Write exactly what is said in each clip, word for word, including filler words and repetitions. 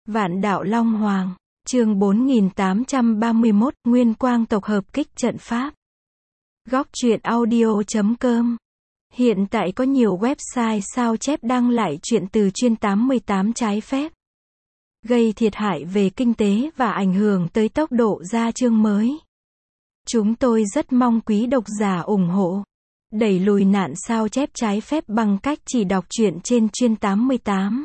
Vạn đạo Long Hoàng, chương bốn nghìn tám trăm ba mươi mốt, Nguyên Quang tộc hợp kích trận pháp. Góc truyện audio chấm com. Hiện tại có nhiều website sao chép đăng lại truyện từ chuyên tám mươi tám trái phép, gây thiệt hại về kinh tế và ảnh hưởng tới tốc độ ra chương mới. Chúng tôi rất mong quý độc giả ủng hộ, đẩy lùi nạn sao chép trái phép bằng cách chỉ đọc truyện trên chuyên tám mươi tám.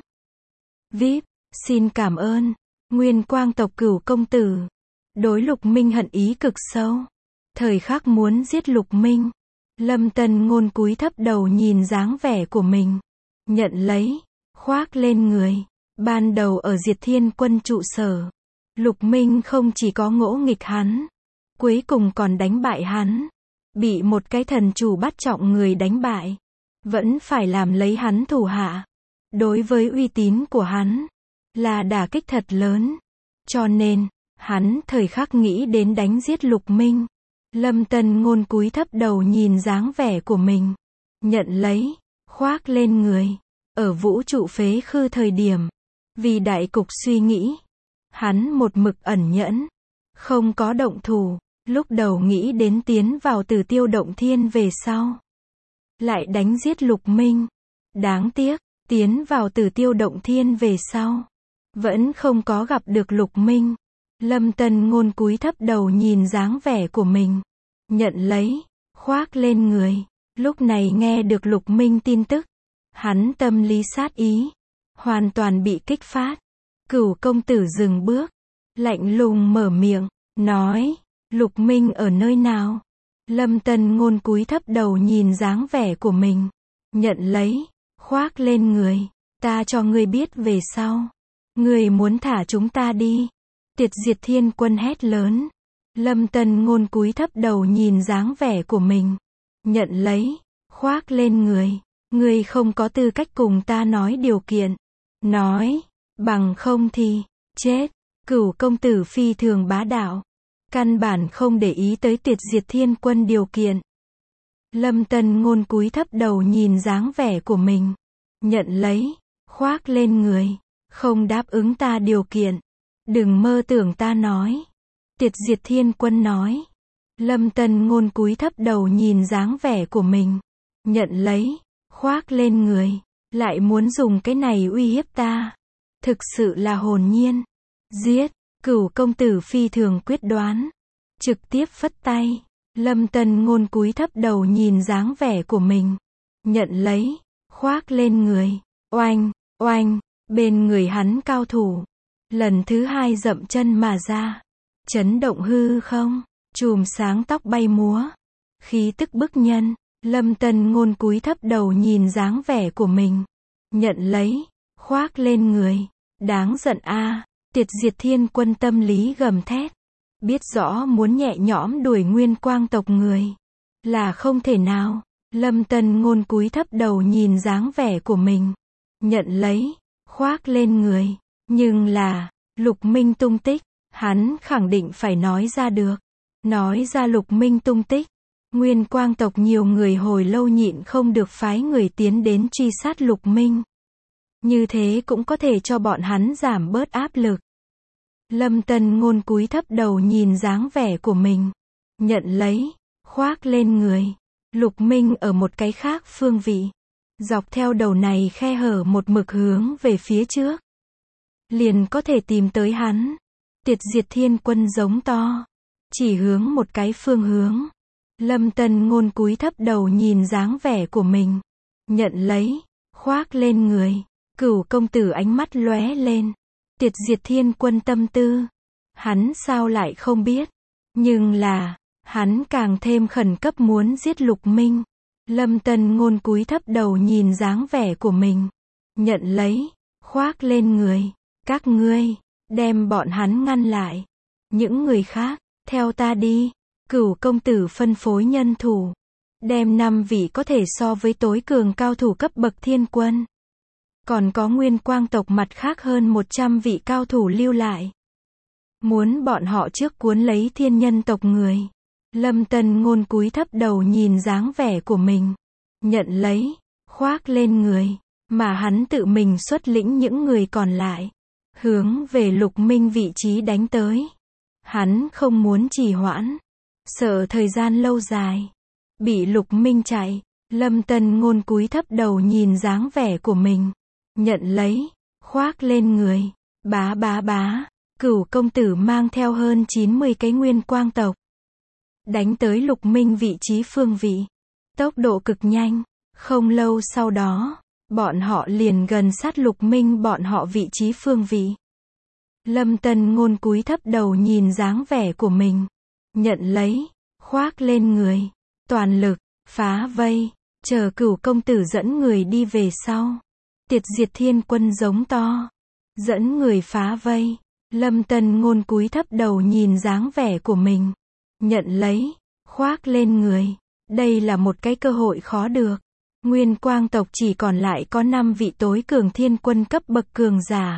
vê i pê, xin cảm ơn. Nguyên Quang tộc Cửu công tử đối Lục Minh hận ý cực sâu. Thời khắc muốn giết Lục Minh, Lâm Tân Ngôn cúi thấp đầu nhìn dáng vẻ của mình, nhận lấy, khoác lên người. Ban đầu ở Diệt Thiên Quân trụ sở, Lục Minh không chỉ có ngỗ nghịch hắn, cuối cùng còn đánh bại hắn. Bị một cái thần chủ bắt trọng người đánh bại, vẫn phải làm lấy hắn thủ hạ. Đối với uy tín của hắn, là đả kích thật lớn. Cho nên, hắn thời khắc nghĩ đến đánh giết Lục Minh. Lâm Tân Ngôn cúi thấp đầu nhìn dáng vẻ của mình, nhận lấy, khoác lên người. Ở vũ trụ phế khư thời điểm, vì đại cục suy nghĩ, hắn một mực ẩn nhẫn, không có động thủ. Lúc đầu nghĩ đến tiến vào Tử Tiêu Động Thiên, về sau lại đánh giết Lục Minh. Đáng tiếc, tiến vào Tử Tiêu Động Thiên về sau, vẫn không có gặp được Lục Minh. Lâm Tân Ngôn cúi thấp đầu nhìn dáng vẻ của mình, nhận lấy, khoác lên người. Lúc này nghe được Lục Minh tin tức, hắn tâm lý sát ý hoàn toàn bị kích phát. Cửu công tử dừng bước, lạnh lùng mở miệng, nói: Lục Minh ở nơi nào? Lâm Tân Ngôn cúi thấp đầu nhìn dáng vẻ của mình, nhận lấy, khoác lên người. Ta cho ngươi biết về sau, ngươi muốn thả chúng ta đi. Tiệt Diệt Thiên Quân hét lớn. Lâm Tân Ngôn cúi thấp đầu nhìn dáng vẻ của mình, nhận lấy, khoác lên người. Ngươi không có tư cách cùng ta nói điều kiện. Nói, bằng không thì chết. Cửu công tử phi thường bá đạo, căn bản không để ý tới Tiệt Diệt Thiên Quân điều kiện. Lâm Tân Ngôn cúi thấp đầu nhìn dáng vẻ của mình, nhận lấy, khoác lên người. Không đáp ứng ta điều kiện, đừng mơ tưởng ta nói. Tiệt Diệt Thiên Quân nói. Lâm Tân Ngôn cúi thấp đầu nhìn dáng vẻ của mình, nhận lấy, khoác lên người. Lại muốn dùng cái này uy hiếp ta, thực sự là hồn nhiên. Giết. Cửu công tử phi thường quyết đoán, trực tiếp phất tay. Lâm Tân Ngôn cúi thấp đầu nhìn dáng vẻ của mình, nhận lấy, khoác lên người. Oanh, oanh, bên người hắn cao thủ lần thứ hai dậm chân mà ra, chấn động hư không, chùm sáng tóc bay múa, khí tức bức nhân. Lâm Tân Ngôn cúi thấp đầu nhìn dáng vẻ của mình, nhận lấy, khoác lên người. Đáng giận a. Tiệt Diệt Thiên Quân tâm lý gầm thét, biết rõ muốn nhẹ nhõm đuổi Nguyên Quang tộc người là không thể nào. Lâm Tân Ngôn cúi thấp đầu nhìn dáng vẻ của mình, nhận lấy, khoác lên người. Nhưng là, Lục Minh tung tích, hắn khẳng định phải nói ra được. Nói ra Lục Minh tung tích, Nguyên Quang tộc nhiều người hồi lâu nhịn không được phái người tiến đến truy sát Lục Minh. Như thế cũng có thể cho bọn hắn giảm bớt áp lực. Lâm Tân Ngôn cúi thấp đầu nhìn dáng vẻ của mình, nhận lấy, khoác lên người. Lục Minh ở một cái khác phương vị, dọc theo đầu này khe hở một mực hướng về phía trước, liền có thể tìm tới hắn. Tiệt Diệt Thiên Quân giống to, chỉ hướng một cái phương hướng. Lâm Tân Ngôn cúi thấp đầu nhìn dáng vẻ của mình, nhận lấy, khoác lên người. Cửu công tử ánh mắt lóe lên. Tiệt Diệt Thiên Quân tâm tư, hắn sao lại không biết. Nhưng là, hắn càng thêm khẩn cấp muốn giết Lục Minh. Lâm Tân Ngôn cúi thấp đầu nhìn dáng vẻ của mình, nhận lấy, khoác lên người. Các ngươi, đem bọn hắn ngăn lại. Những người khác, theo ta đi. Cửu công tử phân phối nhân thủ, đem năm vị có thể so với tối cường cao thủ cấp bậc thiên quân. Còn có Nguyên Quang tộc mặt khác hơn một trăm vị cao thủ lưu lại. Muốn bọn họ trước cuốn lấy thiên nhân tộc người. Lâm Tân Ngôn cúi thấp đầu nhìn dáng vẻ của mình, nhận lấy, khoác lên người. Mà hắn tự mình xuất lĩnh những người còn lại, hướng về Lục Minh vị trí đánh tới. Hắn không muốn trì hoãn, sợ thời gian lâu dài bị Lục Minh chạy. Lâm Tân Ngôn cúi thấp đầu nhìn dáng vẻ của mình, nhận lấy, khoác lên người. Bá bá bá, Cửu công tử mang theo hơn chín mươi cái nguyên quang tộc, đánh tới Lục Minh vị trí phương vị. Tốc độ cực nhanh, không lâu sau đó, bọn họ liền gần sát Lục Minh bọn họ vị trí phương vị. Lâm Tân Ngôn cúi thấp đầu nhìn dáng vẻ của mình, nhận lấy, khoác lên người, toàn lực, phá vây, chờ Cửu công tử dẫn người đi về sau. Tiệt Diệt Thiên Quân giống to, dẫn người phá vây. Lâm Tân Ngôn cúi thấp đầu nhìn dáng vẻ của mình, nhận lấy, khoác lên người. Đây là một cái cơ hội khó được. Nguyên quang tộc chỉ còn lại có năm vị tối cường thiên quân cấp bậc cường giả,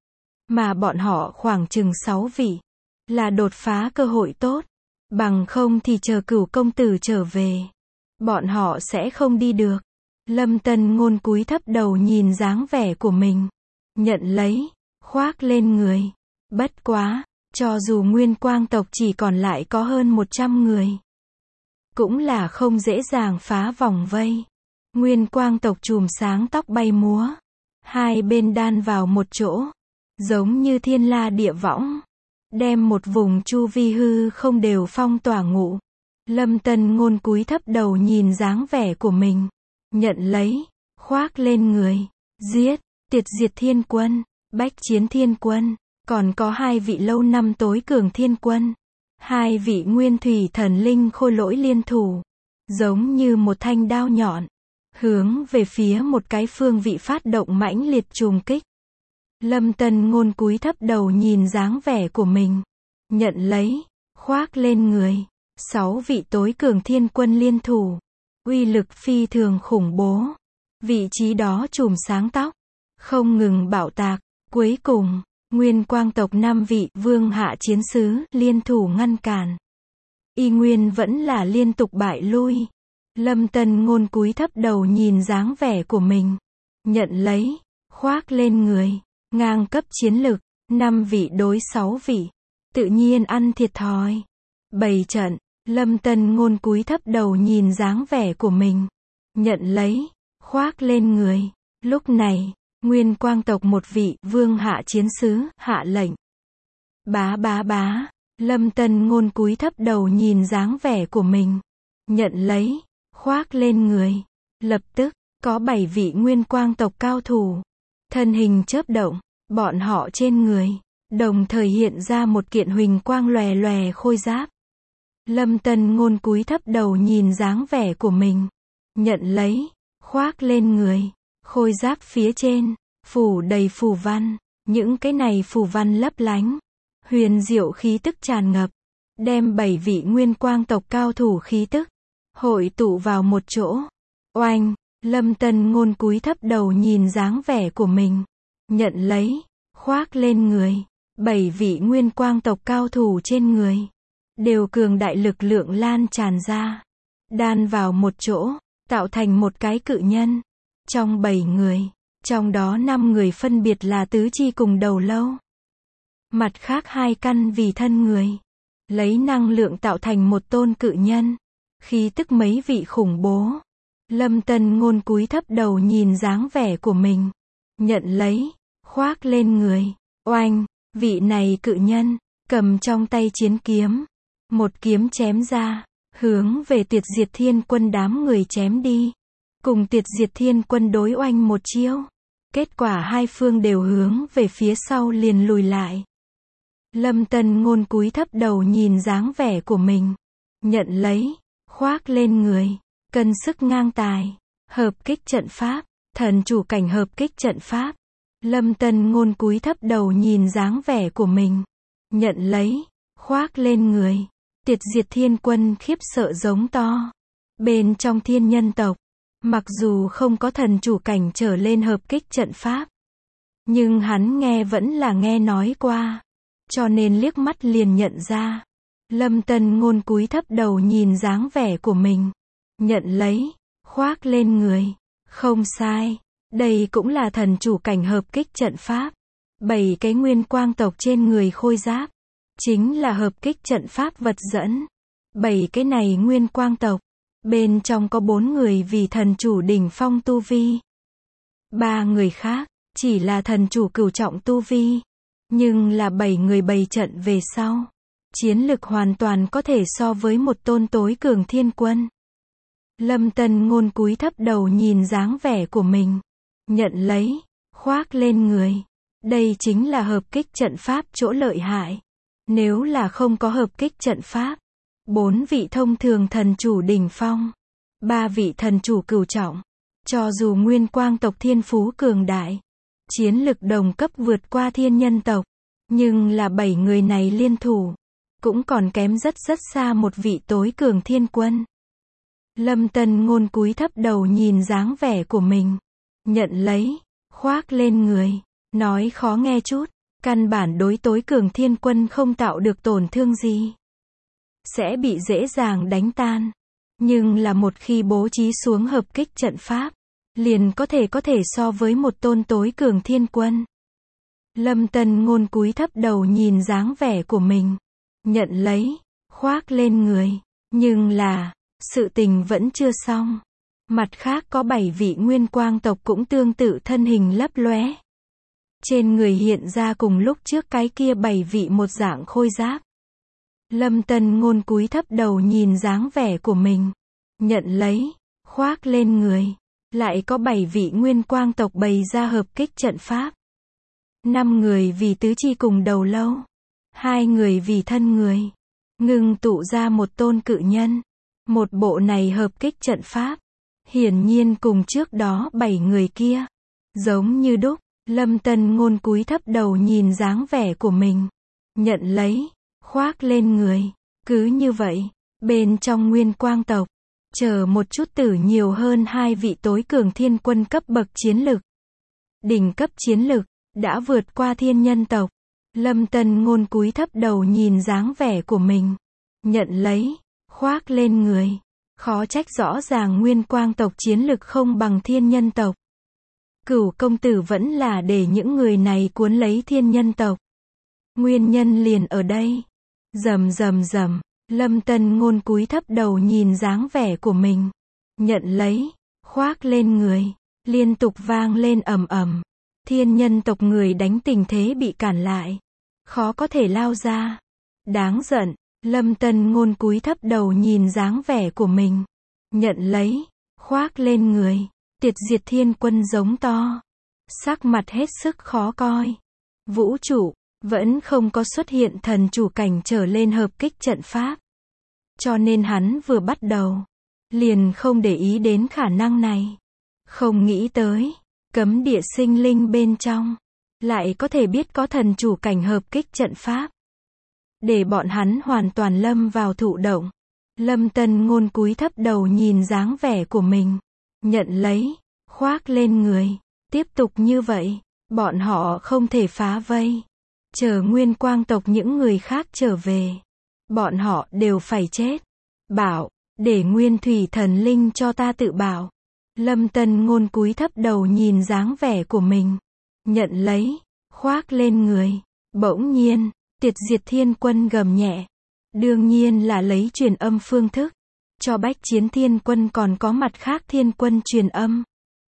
mà bọn họ khoảng chừng sáu vị, là đột phá cơ hội tốt. Bằng không thì chờ Cửu công tử trở về, bọn họ sẽ không đi được. Lâm Tân Ngôn cúi thấp đầu nhìn dáng vẻ của mình, nhận lấy, khoác lên người. Bất quá, cho dù nguyên quang tộc chỉ còn lại có hơn một trăm người, cũng là không dễ dàng phá vòng vây. Nguyên quang tộc chùm sáng tóc bay múa, hai bên đan vào một chỗ, giống như thiên la địa võng, đem một vùng chu vi hư không đều phong tỏa ngụ. Lâm Tân Ngôn cúi thấp đầu nhìn dáng vẻ của mình, nhận lấy, khoác lên người. Giết, Tiệt Diệt Thiên Quân, Bách Chiến Thiên Quân, còn có hai vị lâu năm tối cường thiên quân, hai vị nguyên thủy thần linh khôi lỗi liên thủ, giống như một thanh đao nhọn, hướng về phía một cái phương vị phát động mãnh liệt trùng kích. Lâm Tân Ngôn cúi thấp đầu nhìn dáng vẻ của mình, nhận lấy, khoác lên người. Sáu vị tối cường thiên quân liên thủ, uy lực phi thường khủng bố. Vị trí đó chùm sáng tóc, không ngừng bạo tạc. Cuối cùng, nguyên quang tộc năm vị vương hạ chiến sứ liên thủ ngăn cản. Y nguyên vẫn là liên tục bại lui. Lâm Tân Ngôn cúi thấp đầu nhìn dáng vẻ của mình, nhận lấy, khoác lên người. Ngang cấp chiến lực, năm vị đối sáu vị, tự nhiên ăn thiệt thòi. Bày trận, Lâm Tân Ngôn cúi thấp đầu nhìn dáng vẻ của mình, nhận lấy, khoác lên người. Lúc này, nguyên quang tộc một vị vương hạ chiến sứ hạ lệnh. Bá bá bá, Lâm Tân Ngôn cúi thấp đầu nhìn dáng vẻ của mình, nhận lấy, khoác lên người. Lập tức, có bảy vị nguyên quang tộc cao thủ, thân hình chớp động, bọn họ trên người, đồng thời hiện ra một kiện huỳnh quang lòe lòe khôi giáp. Lâm Tân Ngôn cúi thấp đầu nhìn dáng vẻ của mình, nhận lấy, khoác lên người. Khôi giáp phía trên, phủ đầy phù văn, những cái này phù văn lấp lánh, huyền diệu khí tức tràn ngập, đem bảy vị nguyên quang tộc cao thủ khí tức hội tụ vào một chỗ. Oanh, Lâm Tân Ngôn cúi thấp đầu nhìn dáng vẻ của mình, nhận lấy, khoác lên người. Bảy vị nguyên quang tộc cao thủ trên người, đều cường đại lực lượng lan tràn ra, đan vào một chỗ, tạo thành một cái cự nhân. Trong bảy người, trong đó năm người phân biệt là tứ chi cùng đầu lâu. Mặt khác hai căn vì thân người, lấy năng lượng tạo thành một tôn cự nhân, khí tức mấy vị khủng bố. Lâm Tân Ngôn cúi thấp đầu nhìn dáng vẻ của mình, nhận lấy, khoác lên người. Oanh, vị này cự nhân, cầm trong tay chiến kiếm, một kiếm chém ra, hướng về Tiệt Diệt Thiên Quân đám người chém đi. Cùng Tiệt Diệt Thiên Quân đối oanh một chiêu, kết quả hai phương đều hướng về phía sau liền lùi lại. Lâm Tân Ngôn cúi thấp đầu nhìn dáng vẻ của mình, nhận lấy, khoác lên người. Cân sức ngang tài, hợp kích trận pháp, thần chủ cảnh hợp kích trận pháp. Lâm Tân Ngôn cúi thấp đầu nhìn dáng vẻ của mình, nhận lấy, khoác lên người. Tiệt Diệt Thiên Quân khiếp sợ giống to. Bên trong thiên nhân tộc, mặc dù không có thần chủ cảnh trở lên hợp kích trận pháp, nhưng hắn nghe vẫn là nghe nói qua, cho nên liếc mắt liền nhận ra. Lâm Tân Ngôn cúi thấp đầu nhìn dáng vẻ của mình, nhận lấy, khoác lên người. Không sai, đây cũng là thần chủ cảnh hợp kích trận pháp. Bảy cái nguyên quang tộc trên người khôi giáp, chính là hợp kích trận pháp vật dẫn. Bảy cái này nguyên quang tộc, bên trong có bốn người vì thần chủ đỉnh phong tu vi. Ba người khác, chỉ là thần chủ cửu trọng tu vi. Nhưng là bảy người bày trận về sau. Chiến lực hoàn toàn có thể so với một tôn tối cường thiên quân. Lâm Tân Ngôn cúi thấp đầu nhìn dáng vẻ của mình. Nhận lấy, khoác lên người. Đây chính là hợp kích trận pháp chỗ lợi hại. Nếu là không có hợp kích trận pháp, bốn vị thông thường thần chủ đỉnh phong, ba vị thần chủ cửu trọng, cho dù nguyên quang tộc thiên phú cường đại, chiến lực đồng cấp vượt qua thiên nhân tộc, nhưng là bảy người này liên thủ, cũng còn kém rất rất xa một vị tối cường thiên quân. Lâm Tân Ngôn cúi thấp đầu nhìn dáng vẻ của mình. Nhận lấy, khoác lên người. Nói khó nghe chút, căn bản đối tối cường thiên quân không tạo được tổn thương gì. Sẽ bị dễ dàng đánh tan. Nhưng là một khi bố trí xuống hợp kích trận pháp, liền có thể có thể so với một tôn tối cường thiên quân. Lâm Tân Ngôn cúi thấp đầu nhìn dáng vẻ của mình. Nhận lấy, khoác lên người. Nhưng là, sự tình vẫn chưa xong. Mặt khác có bảy vị nguyên quang tộc cũng tương tự thân hình lấp lóe. Trên người hiện ra cùng lúc trước cái kia bảy vị một dạng khôi giáp. Lâm Tân Ngôn cúi thấp đầu nhìn dáng vẻ của mình. Nhận lấy, khoác lên người. Lại có bảy vị nguyên quang tộc bày ra hợp kích trận pháp. Năm người vì tứ chi cùng đầu lâu. Hai người vì thân người. Ngưng tụ ra một tôn cự nhân. Một bộ này hợp kích trận pháp. Hiển nhiên cùng trước đó bảy người kia. Giống như đúc. Lâm Tân Ngôn cúi thấp đầu nhìn dáng vẻ của mình. Nhận lấy, khoác lên người. Cứ như vậy, bên trong nguyên quang tộc, chờ một chút tử nhiều hơn hai vị tối cường thiên quân cấp bậc chiến lực. Đỉnh cấp chiến lực, đã vượt qua thiên nhân tộc. Lâm Tân Ngôn cúi thấp đầu nhìn dáng vẻ của mình. Nhận lấy, khoác lên người. Khó trách rõ ràng nguyên quang tộc chiến lực không bằng thiên nhân tộc. Cửu công tử vẫn là để những người này cuốn lấy thiên nhân tộc. Nguyên nhân liền ở đây. Rầm rầm rầm, Lâm Tân Ngôn cúi thấp đầu nhìn dáng vẻ của mình. Nhận lấy, khoác lên người. Liên tục vang lên ầm ầm. Thiên nhân tộc người đánh tình thế bị cản lại. Khó có thể lao ra. Đáng giận, Lâm Tân Ngôn cúi thấp đầu nhìn dáng vẻ của mình. Nhận lấy, khoác lên người. Tiệt diệt thiên quân giống to. Sắc mặt hết sức khó coi. Vũ trụ, vẫn không có xuất hiện thần chủ cảnh trở lên hợp kích trận pháp. Cho nên hắn vừa bắt đầu, liền không để ý đến khả năng này. Không nghĩ tới, cấm địa sinh linh bên trong, lại có thể biết có thần chủ cảnh hợp kích trận pháp. Để bọn hắn hoàn toàn lâm vào thụ động. Lâm Tân Ngôn cúi thấp đầu nhìn dáng vẻ của mình. Nhận lấy, khoác lên người. Tiếp tục như vậy, bọn họ không thể phá vây. Chờ nguyên quang tộc những người khác trở về. Bọn họ đều phải chết. Bảo, để nguyên thủy thần linh cho ta tự bảo. Lâm Tân Ngôn cúi thấp đầu nhìn dáng vẻ của mình. Nhận lấy, khoác lên người. Bỗng nhiên, tiệt diệt thiên quân gầm nhẹ. Đương nhiên là lấy truyền âm phương thức. Cho bách chiến thiên quân còn có mặt khác thiên quân truyền âm.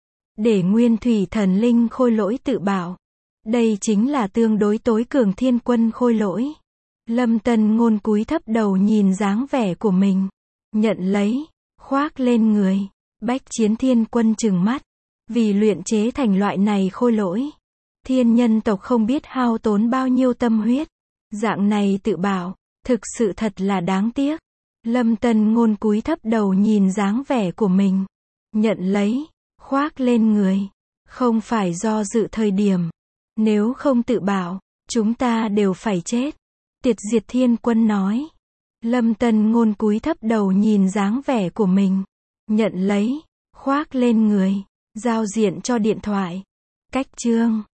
Để nguyên thủy thần linh khôi lỗi tự bảo. Đây chính là tương đối tối cường thiên quân khôi lỗi. Lâm Tân Ngôn cúi thấp đầu nhìn dáng vẻ của mình. Nhận lấy, khoác lên người. Bách chiến thiên quân trừng mắt. Vì luyện chế thành loại này khôi lỗi. Thiên nhân tộc không biết hao tốn bao nhiêu tâm huyết. Dạng này tự bảo, thực sự thật là đáng tiếc. Lâm Tân Ngôn cúi thấp đầu nhìn dáng vẻ của mình. Nhận lấy, khoác lên người. Không phải do dự thời điểm. Nếu không tự bảo, chúng ta đều phải chết. Tiệt diệt thiên quân nói. Lâm Tân Ngôn cúi thấp đầu nhìn dáng vẻ của mình. Nhận lấy, khoác lên người. Giao diện cho điện thoại. Cách chương